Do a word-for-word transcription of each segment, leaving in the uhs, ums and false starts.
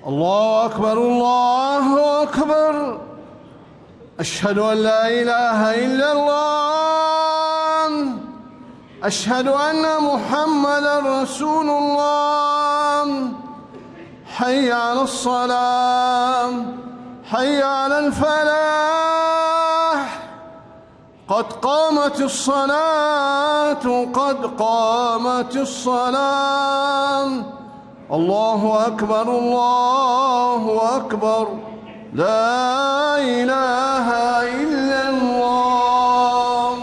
الله أكبر الله أكبر. أشهد أن لا إله إلا الله. أشهد أن محمدًا رسول الله. حي على الصلاة، حي على الفلاح، قد قامت الصلاة، قد قامت الصلاة. الله أكبر الله أكبر. لا إله إلا الله.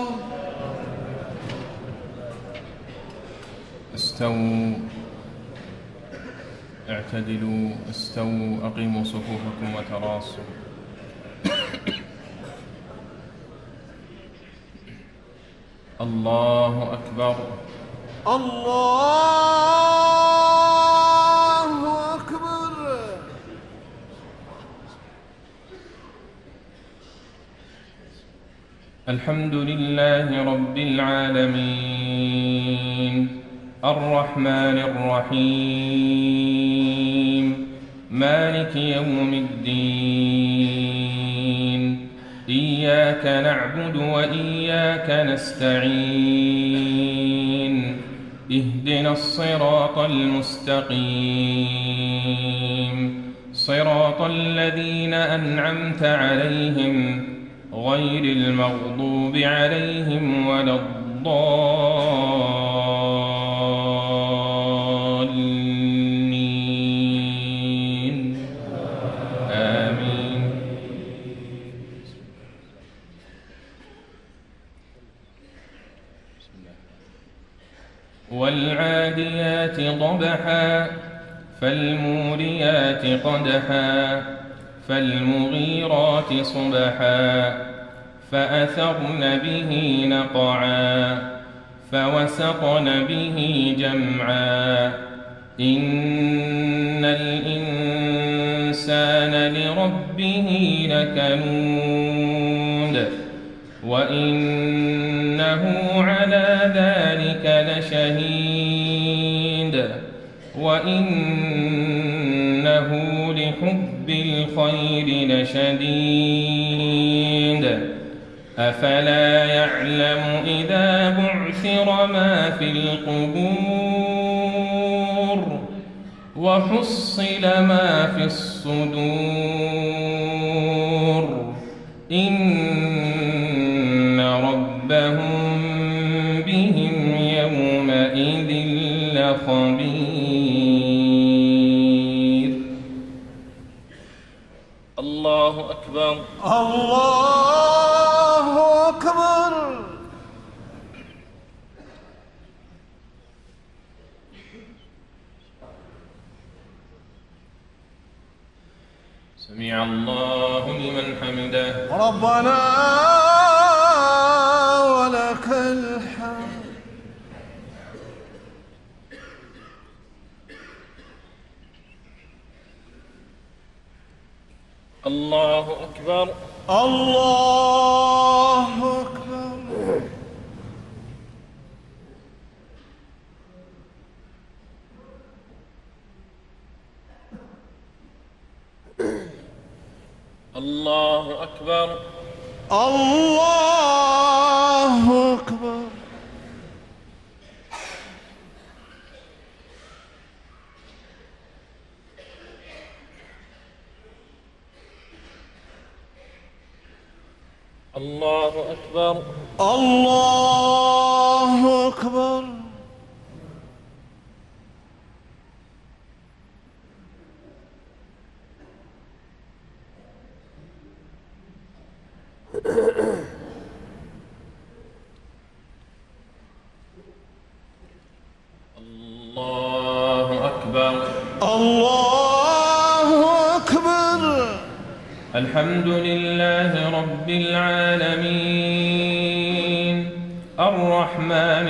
استووا، اعتدلوا، استووا، أقيموا صفوفكم وتراصوا. الله أكبر. الله أكبر. الحمد لله رب العالمين، الرحمن الرحيم، مالك يوم الدين. إياك نعبد وإياك نستعين. اهدنا الصراط المستقيم، صراط الذين أنعمت عليهم غير المغضوب عليهم ولا الضالين. آمين. والعاديات ضبحا، فالموريات قدحا، فالمغيرات صبحا، فأثرن به نقعا، فوسطن به جمعا. إن الإنسان لربه لكنود، وإنه على ذلك لشهيد، وإنه لحب الخير لشديد. أفلا يعلم إذا بعثر ما في القبور، وحصل ما في الصدور. إن ربهم بهم يومئذ لخبير. الله أكبر. الله أكبر. سمع الله لمن حمده. ربنا ولك الحمد. الله أكبر. الله أكبر. الله أكبر. الله أكبر. الله أكبر. الله أكبر. الله أكبر. الله أكبر. الحمد لله رب العالمين، الرحمن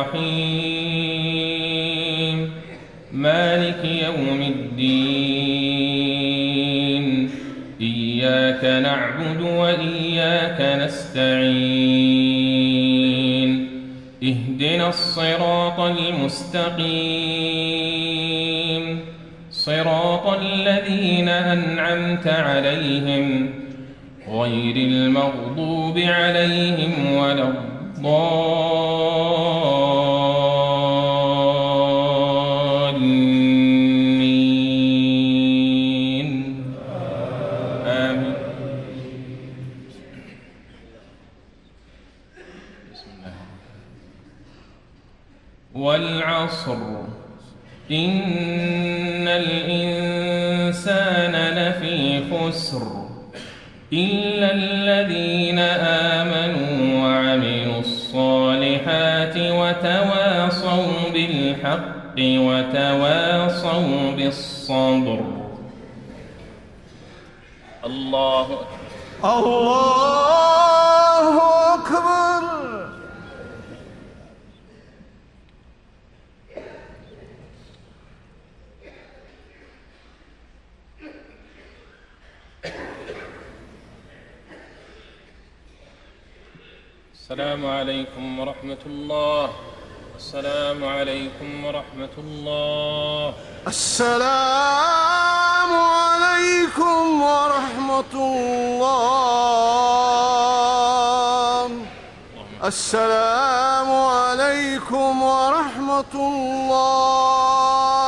الرحيم، مالك يوم الدين. إياك نعبد وإياك نستعين. اهدنا الصراط المستقيم، صراط الذين أنعمت عليهم غير المغضوب عليهم ولا الضالين آمين. بسم الله. والعصر إن الإنسان لفي خسر إلا الذين آمنوا وعملوا الصالحات وتواصوا بالحق وتواصوا بالصبر. الله أكبر. الله أكبر. السلام عليكم ورحمة الله. السلام عليكم ورحمة الله. السلام عليكم ورحمة الله. السلام عليكم ورحمة الله.